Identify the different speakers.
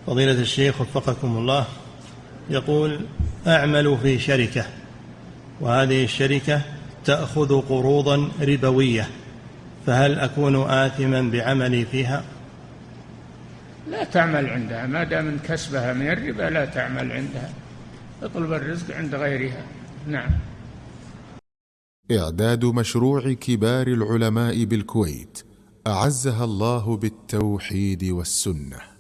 Speaker 1: فضيلة الشيخ وفقكم الله، يقول: أعمل في شركة، وهذه الشركة تأخذ قروضا ربوية، فهل أكون آثما بعملي فيها؟
Speaker 2: لا تعمل عندها، ما دام كسبها من الربا لا تعمل عندها، اطلب الرزق عند غيرها. نعم.
Speaker 3: إعداد مشروع كبار العلماء بالكويت أعزها الله بالتوحيد والسنة.